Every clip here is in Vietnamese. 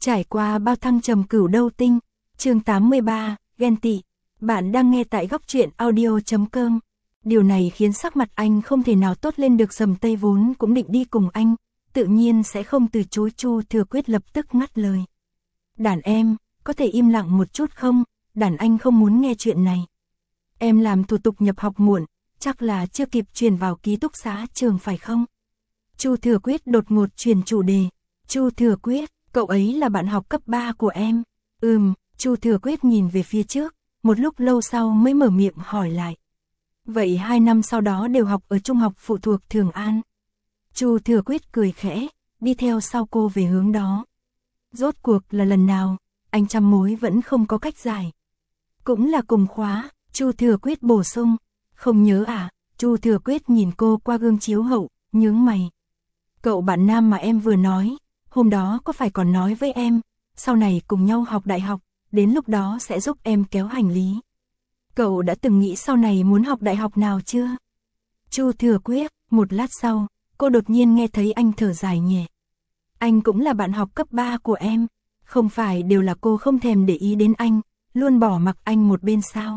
Trải qua bao thăng trầm cửu đâu tinh, chương 83, ghen tị. Bạn đang nghe tại góc truyện audio.com. Điều này khiến sắc mặt anh không thể nào tốt lên được. Sầm Tây vốn cũng định đi cùng anh, tự nhiên sẽ không từ chối. Chu Thừa Quyết lập tức ngắt lời. Đàn em, có thể im lặng một chút không? Đàn anh không muốn nghe chuyện này. Em làm thủ tục nhập học muộn, chắc là chưa kịp chuyển vào ký túc xá trường phải không? Chu Thừa Quyết đột ngột chuyển chủ đề. Chu Thừa Quyết, cậu ấy là bạn học cấp 3 của em. Chu Thừa Quyết nhìn về phía trước, một lúc lâu sau mới mở miệng hỏi lại. Vậy 2 năm sau đó đều học ở trung học phụ thuộc Thường An. Chu Thừa Quyết cười khẽ, đi theo sau cô về hướng đó. Rốt cuộc là lần nào, anh trăm mối vẫn không có cách giải. Cũng là cùng khóa, Chu Thừa Quyết bổ sung. Không nhớ à? Chu Thừa Quyết nhìn cô qua gương chiếu hậu, nhướng mày. Cậu bạn nam mà em vừa nói, hôm đó có phải còn nói với em, sau này cùng nhau học đại học, đến lúc đó sẽ giúp em kéo hành lý. Cậu đã từng nghĩ sau này muốn học đại học nào chưa? Chu Thừa Quyết, một lát sau, cô đột nhiên nghe thấy anh thở dài nhẹ. Anh cũng là bạn học cấp 3 của em, không phải đều là cô không thèm để ý đến anh, luôn bỏ mặc anh một bên sao?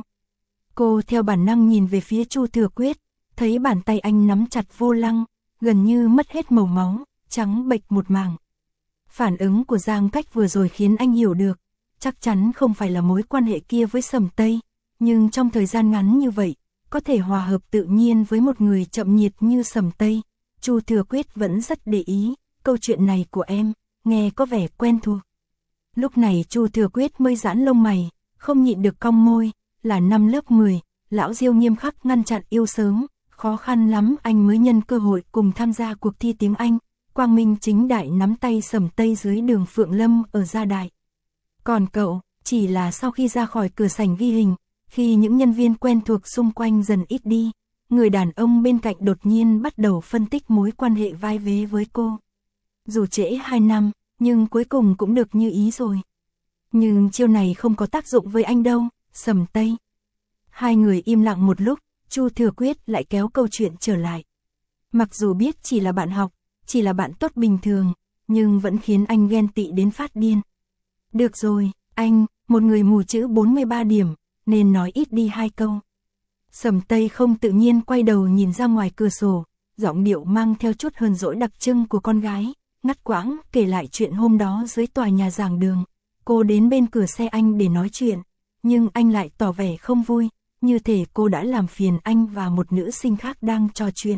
Cô theo bản năng nhìn về phía Chu Thừa Quyết, thấy bàn tay anh nắm chặt vô lăng, gần như mất hết màu máu, trắng bệch một mảng. Phản ứng của Giang Cách vừa rồi khiến anh hiểu được, chắc chắn không phải là mối quan hệ kia với Sầm Tây, nhưng trong thời gian ngắn như vậy, có thể hòa hợp tự nhiên với một người chậm nhiệt như Sầm Tây. Chu Thừa Quyết vẫn rất để ý, câu chuyện này của em, nghe có vẻ quen thuộc. Lúc này Chu Thừa Quyết mới giãn lông mày, không nhịn được cong môi, là năm lớp 10, lão Diêu nghiêm khắc ngăn chặn yêu sớm, khó khăn lắm anh mới nhân cơ hội cùng tham gia cuộc thi tiếng Anh, quang minh chính đại nắm tay Sầm Tây dưới đường Phượng Lâm ở Gia Đại. Còn cậu, chỉ là sau khi ra khỏi cửa sảnh ghi hình, khi những nhân viên quen thuộc xung quanh dần ít đi, người đàn ông bên cạnh đột nhiên bắt đầu phân tích mối quan hệ vai vế với cô. Dù trễ 2 năm, nhưng cuối cùng cũng được như ý rồi. Nhưng chiêu này không có tác dụng với anh đâu, Sầm Tây. Hai người im lặng một lúc, Chu Thừa Quyết lại kéo câu chuyện trở lại. Mặc dù biết chỉ là bạn học, chỉ là bạn tốt bình thường, nhưng vẫn khiến anh ghen tị đến phát điên. Được rồi, anh, một người mù chữ 43 điểm, nên nói ít đi 2 câu. Sầm Tây không tự nhiên quay đầu nhìn ra ngoài cửa sổ, giọng điệu mang theo chút hờn dỗi đặc trưng của con gái, ngắt quãng kể lại chuyện hôm đó dưới tòa nhà giảng đường. Cô đến bên cửa xe anh để nói chuyện, nhưng anh lại tỏ vẻ không vui, như thể cô đã làm phiền anh và một nữ sinh khác đang trò chuyện.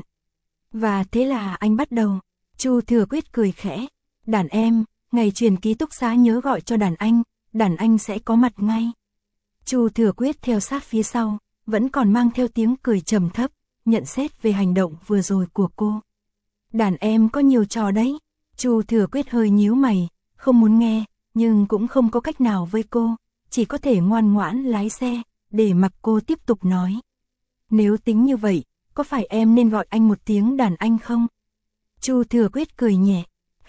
Và thế là anh bắt đầu. Chu Thừa Quyết cười khẽ. Đàn em, ngày chuyển ký túc xá nhớ gọi cho đàn anh sẽ có mặt ngay. Chu Thừa Quyết theo sát phía sau, vẫn còn mang theo tiếng cười trầm thấp, nhận xét về hành động vừa rồi của cô. Đàn em có nhiều trò đấy. Chu Thừa Quyết hơi nhíu mày, không muốn nghe, nhưng cũng không có cách nào với cô, chỉ có thể ngoan ngoãn lái xe, để mặc cô tiếp tục nói. Nếu tính như vậy, có phải em nên gọi anh một tiếng đàn anh không? Chu Thừa Quyết cười nhẹ.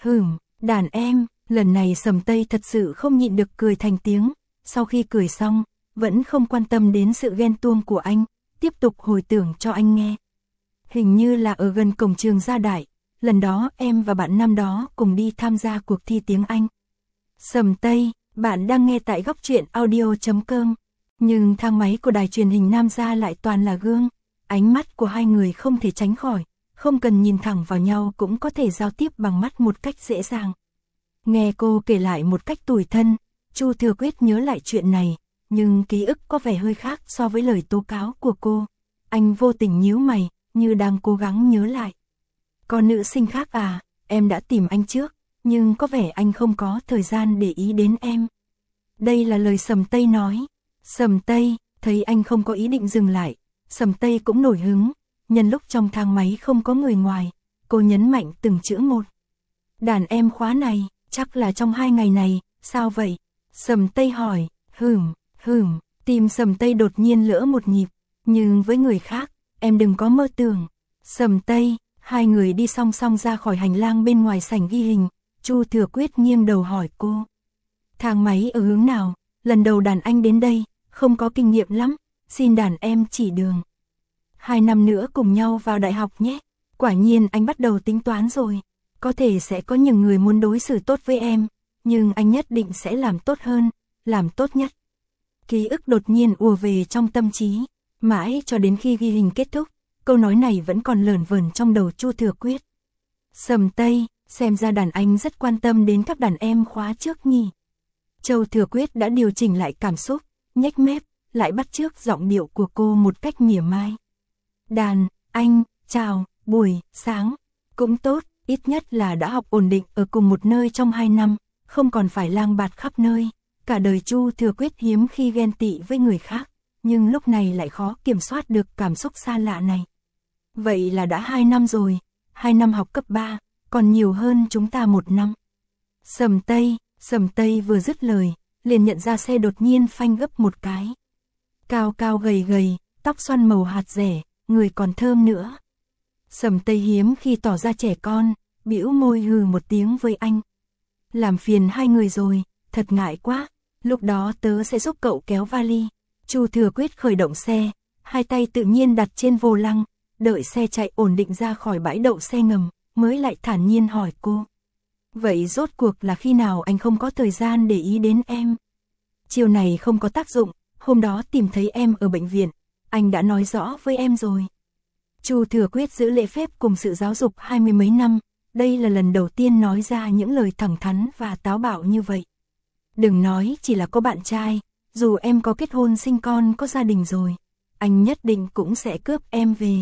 Đàn em. Lần này Sầm Tây thật sự không nhịn được cười thành tiếng. Sau khi cười xong, vẫn không quan tâm đến sự ghen tuông của anh, tiếp tục hồi tưởng cho anh nghe. Hình như là ở gần cổng trường Gia Đại, lần đó em và bạn năm đó cùng đi tham gia cuộc thi tiếng Anh. Sầm Tây, bạn đang nghe tại góc truyện audio.com. Nhưng thang máy của đài truyền hình Nam Gia lại toàn là gương, ánh mắt của hai người không thể tránh khỏi, không cần nhìn thẳng vào nhau cũng có thể giao tiếp bằng mắt một cách dễ dàng. Nghe cô kể lại một cách tủi thân, Chu Thừa Quyết nhớ lại chuyện này, nhưng ký ức có vẻ hơi khác so với lời tố cáo của cô. Anh vô tình nhíu mày, như đang cố gắng nhớ lại. Có nữ sinh khác à, em đã tìm anh trước, nhưng có vẻ anh không có thời gian để ý đến em. Đây là lời Sầm Tây nói. Sầm Tây, thấy anh không có ý định dừng lại, Sầm Tây cũng nổi hứng, nhân lúc trong thang máy không có người ngoài, cô nhấn mạnh từng chữ một. Đàn em khóa này, chắc là trong 2 ngày này, sao vậy? Sầm Tây hỏi. Tim Sầm Tây đột nhiên lỡ một nhịp, nhưng với người khác, em đừng có mơ tưởng. Sầm Tây, hai người đi song song ra khỏi hành lang bên ngoài sảnh ghi hình, Chu Thừa Quyết nghiêng đầu hỏi cô. Thang máy ở hướng nào? Lần đầu đàn anh đến đây, không có kinh nghiệm lắm, xin đàn em chỉ đường. 2 năm nữa cùng nhau vào đại học nhé. Quả nhiên anh bắt đầu tính toán rồi. Có thể sẽ có những người muốn đối xử tốt với em, nhưng anh nhất định sẽ làm tốt hơn, làm tốt nhất. Ký ức đột nhiên ùa về trong tâm trí, mãi cho đến khi ghi hình kết thúc, câu nói này vẫn còn lởn vởn trong đầu Chu Thừa Quyết. Sầm Tây, xem ra đàn anh rất quan tâm đến các đàn em khóa trước nhỉ. Châu Thừa Quyết đã điều chỉnh lại cảm xúc, nhếch mép, lại bắt chước giọng điệu của cô một cách mỉa mai. Đàn, anh, chào, buổi, sáng, cũng tốt, ít nhất là đã học ổn định ở cùng một nơi trong 2 năm, không còn phải lang bạt khắp nơi. Cả đời Chu Thừa Quyết hiếm khi ghen tị với người khác, nhưng lúc này lại khó kiểm soát được cảm xúc xa lạ này. Vậy là đã 2 năm rồi, 2 năm học cấp 3, còn nhiều hơn chúng ta 1 năm. Sầm Tây vừa dứt lời, liền nhận ra xe đột nhiên phanh gấp một cái. Cao cao gầy gầy, tóc xoăn màu hạt dẻ, người còn thơm nữa. Sầm Tây hiếm khi tỏ ra trẻ con, bĩu môi hừ một tiếng với anh. Làm phiền hai người rồi, thật ngại quá, lúc đó tớ sẽ giúp cậu kéo vali. Chu Thừa Quyết khởi động xe, hai tay tự nhiên đặt trên vô lăng, đợi xe chạy ổn định ra khỏi bãi đậu xe ngầm, mới lại thản nhiên hỏi cô. Vậy rốt cuộc là khi nào anh không có thời gian để ý đến em? Chiều này không có tác dụng, hôm đó tìm thấy em ở bệnh viện, anh đã nói rõ với em rồi. Chu Thừa Quyết giữ lễ phép cùng sự giáo dục 20 mấy năm, đây là lần đầu tiên nói ra những lời thẳng thắn và táo bạo như vậy. Đừng nói chỉ là có bạn trai, dù em có kết hôn sinh con có gia đình rồi, anh nhất định cũng sẽ cướp em về.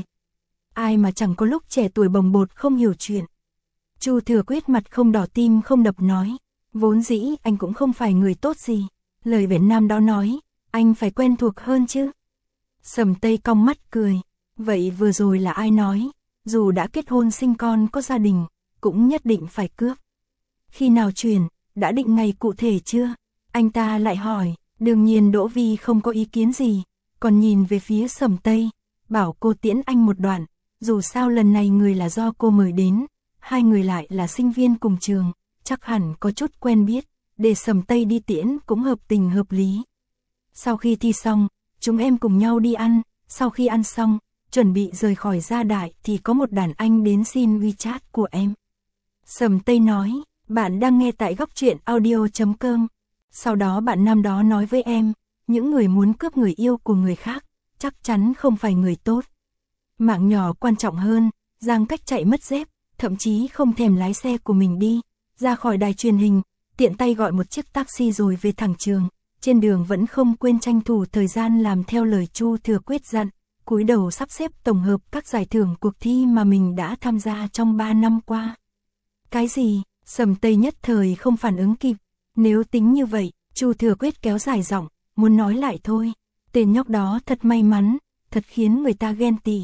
Ai mà chẳng có lúc trẻ tuổi bồng bột không hiểu chuyện. Chu Thừa Quyết mặt không đỏ tim không đập nói, vốn dĩ anh cũng không phải người tốt gì, lời Việt Nam đó nói, anh phải quen thuộc hơn chứ. Sầm Tây cong mắt cười, vậy vừa rồi là ai nói, dù đã kết hôn sinh con có gia đình, cũng nhất định phải cướp. Khi nào chuyển, đã định ngày cụ thể chưa? Anh ta lại hỏi, đương nhiên Đỗ Vi không có ý kiến gì, còn nhìn về phía Sầm Tây, bảo cô tiễn anh một đoạn, dù sao lần này người là do cô mời đến, hai người lại là sinh viên cùng trường, chắc hẳn có chút quen biết, để Sầm Tây đi tiễn cũng hợp tình hợp lý. Sau khi thi xong, chúng em cùng nhau đi ăn, sau khi ăn xong, chuẩn bị rời khỏi gia đại thì có một đàn anh đến xin WeChat của em. Sầm Tây nói, bạn đang nghe tại góc truyện audio.com. Sau đó bạn nam đó nói với em, những người muốn cướp người yêu của người khác, chắc chắn không phải người tốt. Mạng nhỏ quan trọng hơn, Giang Cách chạy mất dép, thậm chí không thèm lái xe của mình đi, ra khỏi đài truyền hình, tiện tay gọi một chiếc taxi rồi về thẳng trường. Trên đường vẫn không quên tranh thủ thời gian làm theo lời Chu Thừa Quyết dặn, cúi đầu sắp xếp tổng hợp các giải thưởng cuộc thi mà mình đã tham gia trong 3 năm qua. Cái gì? Sầm Tây nhất thời không phản ứng kịp. Nếu tính như vậy, Chu Thừa Quyết kéo dài giọng, muốn nói lại thôi. Tên nhóc đó thật may mắn, thật khiến người ta ghen tị.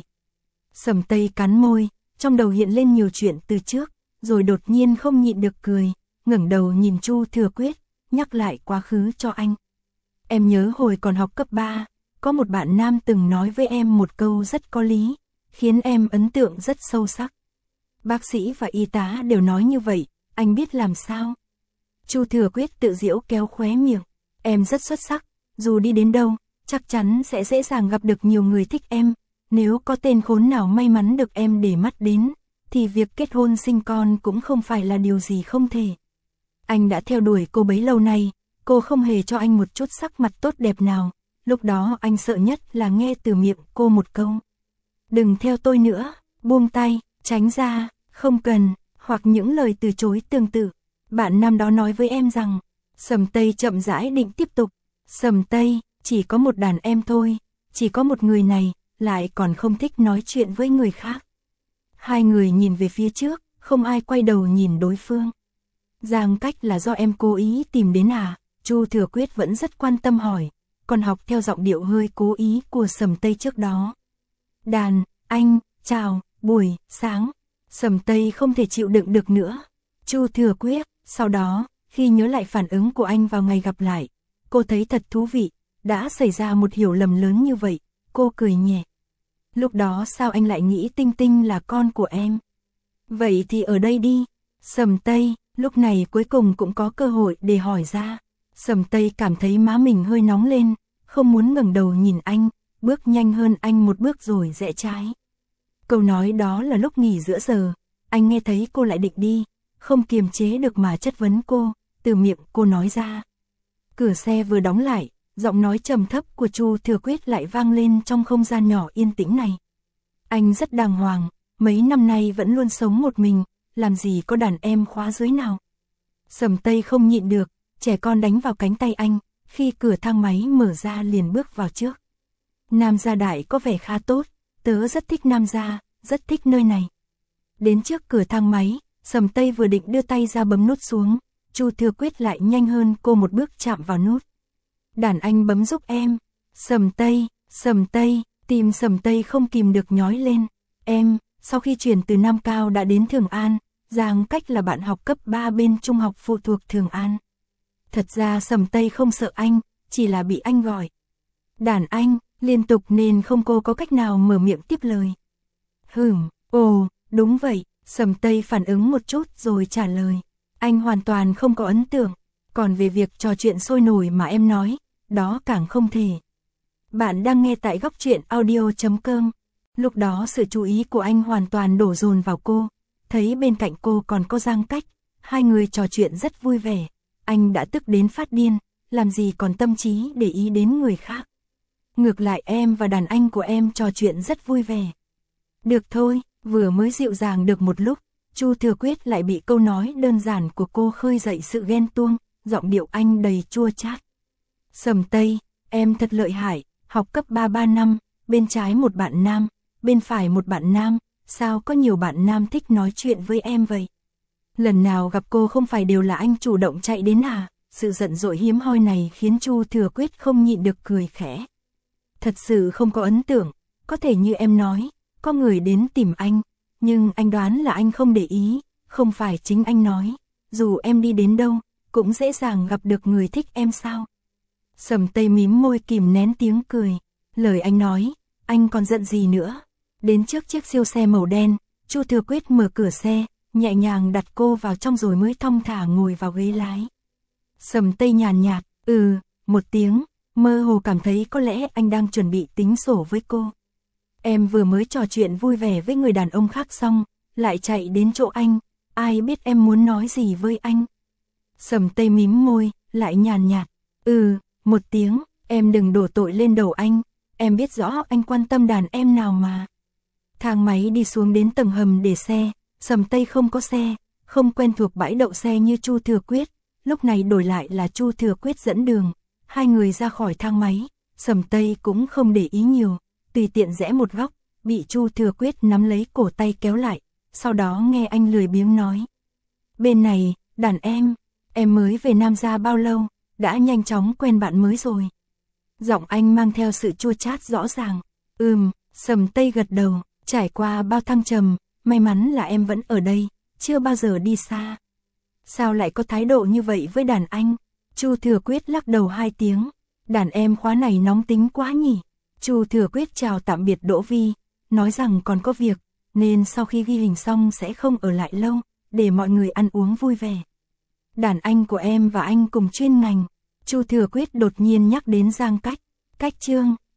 Sầm Tây cắn môi, trong đầu hiện lên nhiều chuyện từ trước, rồi đột nhiên không nhịn được cười, ngẩng đầu nhìn Chu Thừa Quyết, nhắc lại quá khứ cho anh. Em nhớ hồi còn học cấp 3, có một bạn nam từng nói với em một câu rất có lý, khiến em ấn tượng rất sâu sắc. Bác sĩ và y tá đều nói như vậy, anh biết làm sao? Chu Thừa Quyết tự giễu kéo khóe miệng, em rất xuất sắc, dù đi đến đâu, chắc chắn sẽ dễ dàng gặp được nhiều người thích em. Nếu có tên khốn nào may mắn được em để mắt đến, thì việc kết hôn sinh con cũng không phải là điều gì không thể. Anh đã theo đuổi cô bấy lâu nay, cô không hề cho anh một chút sắc mặt tốt đẹp nào, lúc đó anh sợ nhất là nghe từ miệng cô một câu. Đừng theo tôi nữa, buông tay, tránh ra, không cần, hoặc những lời từ chối tương tự. Bạn nam đó nói với em rằng, Sầm Tây chậm rãi định tiếp tục. Sầm Tây, chỉ có một đàn em thôi, chỉ có một người này, lại còn không thích nói chuyện với người khác. Hai người nhìn về phía trước, không ai quay đầu nhìn đối phương. Giang Cách là do em cố ý tìm đến à? Chu Thừa Quyết vẫn rất quan tâm hỏi, còn học theo giọng điệu hơi cố ý của Sầm Tây trước đó. Đàn, anh, chào, buổi, sáng. Sầm Tây không thể chịu đựng được nữa. Chu Thừa Quyết, sau đó, khi nhớ lại phản ứng của anh vào ngày gặp lại, cô thấy thật thú vị, đã xảy ra một hiểu lầm lớn như vậy, cô cười nhẹ. Lúc đó sao anh lại nghĩ Tinh Tinh là con của em? Vậy thì ở đây đi. Sầm Tây, lúc này cuối cùng cũng có cơ hội để hỏi ra. Sầm Tây cảm thấy má mình hơi nóng lên, không muốn ngẩng đầu nhìn anh, bước nhanh hơn anh một bước rồi rẽ trái. Câu nói đó là lúc nghỉ giữa giờ, anh nghe thấy cô lại định đi, không kiềm chế được mà chất vấn cô, từ miệng cô nói ra. Cửa xe vừa đóng lại, giọng nói trầm thấp của Chu Thừa Quyết lại vang lên trong không gian nhỏ yên tĩnh này. Anh rất đàng hoàng, mấy năm nay vẫn luôn sống một mình, làm gì có đàn em khóa dưới nào. Sầm Tây không nhịn được, trẻ con đánh vào cánh tay anh, khi cửa thang máy mở ra liền bước vào trước. Nam gia đại có vẻ khá tốt, tớ rất thích Nam gia, rất thích nơi này. Đến trước cửa thang máy, Sầm Tây vừa định đưa tay ra bấm nút xuống, Chu Thừa Quyết lại nhanh hơn cô một bước chạm vào nút. Đàn anh bấm giúp em. Sầm Tây, tim Sầm Tây không kìm được nhói lên. Em, sau khi chuyển từ Nam Cao đã đến Thường An, Giang Cách là bạn học cấp 3 bên trung học phụ thuộc Thường An. Thật ra Sầm Tây không sợ anh, chỉ là bị anh gọi. Đàn anh, liên tục nên không cô có cách nào mở miệng tiếp lời. Ồ, đúng vậy, Sầm Tây phản ứng một chút rồi trả lời. Anh hoàn toàn không có ấn tượng, còn về việc trò chuyện sôi nổi mà em nói, đó càng không thể. Bạn đang nghe tại góc truyện audio.com. Lúc đó sự chú ý của anh hoàn toàn đổ dồn vào cô, thấy bên cạnh cô còn có Giang Cách, hai người trò chuyện rất vui vẻ. Anh đã tức đến phát điên, làm gì còn tâm trí để ý đến người khác. Ngược lại em và đàn anh của em trò chuyện rất vui vẻ. Được thôi, vừa mới dịu dàng được một lúc, Chu Thừa Quyết lại bị câu nói đơn giản của cô khơi dậy sự ghen tuông, giọng điệu anh đầy chua chát. Sầm Tây, em thật lợi hại, học cấp 3 năm, bên trái một bạn nam, bên phải một bạn nam, sao có nhiều bạn nam thích nói chuyện với em vậy? Lần nào gặp cô không phải đều là anh chủ động chạy đến à? Sự giận dỗi hiếm hoi này khiến Chu Thừa Quyết không nhịn được cười khẽ. Thật sự không có ấn tượng, có thể như em nói, có người đến tìm anh, nhưng anh đoán là anh không để ý, không phải chính anh nói, dù em đi đến đâu, cũng dễ dàng gặp được người thích em sao? Sầm Tây mím môi kìm nén tiếng cười, lời anh nói, anh còn giận gì nữa? Đến trước chiếc siêu xe màu đen, Chu Thừa Quyết mở cửa xe, nhẹ nhàng đặt cô vào trong rồi mới thong thả ngồi vào ghế lái. Sầm Tây nhàn nhạt, một tiếng, mơ hồ cảm thấy có lẽ anh đang chuẩn bị tính sổ với cô. Em vừa mới trò chuyện vui vẻ với người đàn ông khác xong, lại chạy đến chỗ anh, ai biết em muốn nói gì với anh. Sầm Tây mím môi, lại nhàn nhạt, một tiếng, em đừng đổ tội lên đầu anh, em biết rõ anh quan tâm đàn em nào mà. Thang máy đi xuống đến tầng hầm để xe, Sầm Tây không có xe, không quen thuộc bãi đậu xe như Chu Thừa Quyết, lúc này đổi lại là Chu Thừa Quyết dẫn đường. Hai người ra khỏi thang máy, Sầm Tây cũng không để ý nhiều, tùy tiện rẽ một góc, bị Chu Thừa Quyết nắm lấy cổ tay kéo lại, sau đó nghe anh lười biếng nói. Bên này, đàn em mới về Nam gia bao lâu, đã nhanh chóng quen bạn mới rồi. Giọng anh mang theo sự chua chát rõ ràng. Sầm Tây gật đầu, trải qua bao thăng trầm, may mắn là em vẫn ở đây, chưa bao giờ đi xa. Sao lại có thái độ như vậy với đàn anh? Chu Thừa Quyết lắc đầu 2 tiếng, đàn em khóa này nóng tính quá nhỉ. Chu Thừa Quyết chào tạm biệt Đỗ Vi, nói rằng còn có việc, nên sau khi ghi hình xong sẽ không ở lại lâu, để mọi người ăn uống vui vẻ. Đàn anh của em và anh cùng chuyên ngành. Chu Thừa Quyết đột nhiên nhắc đến Giang Cách. Cách Trương,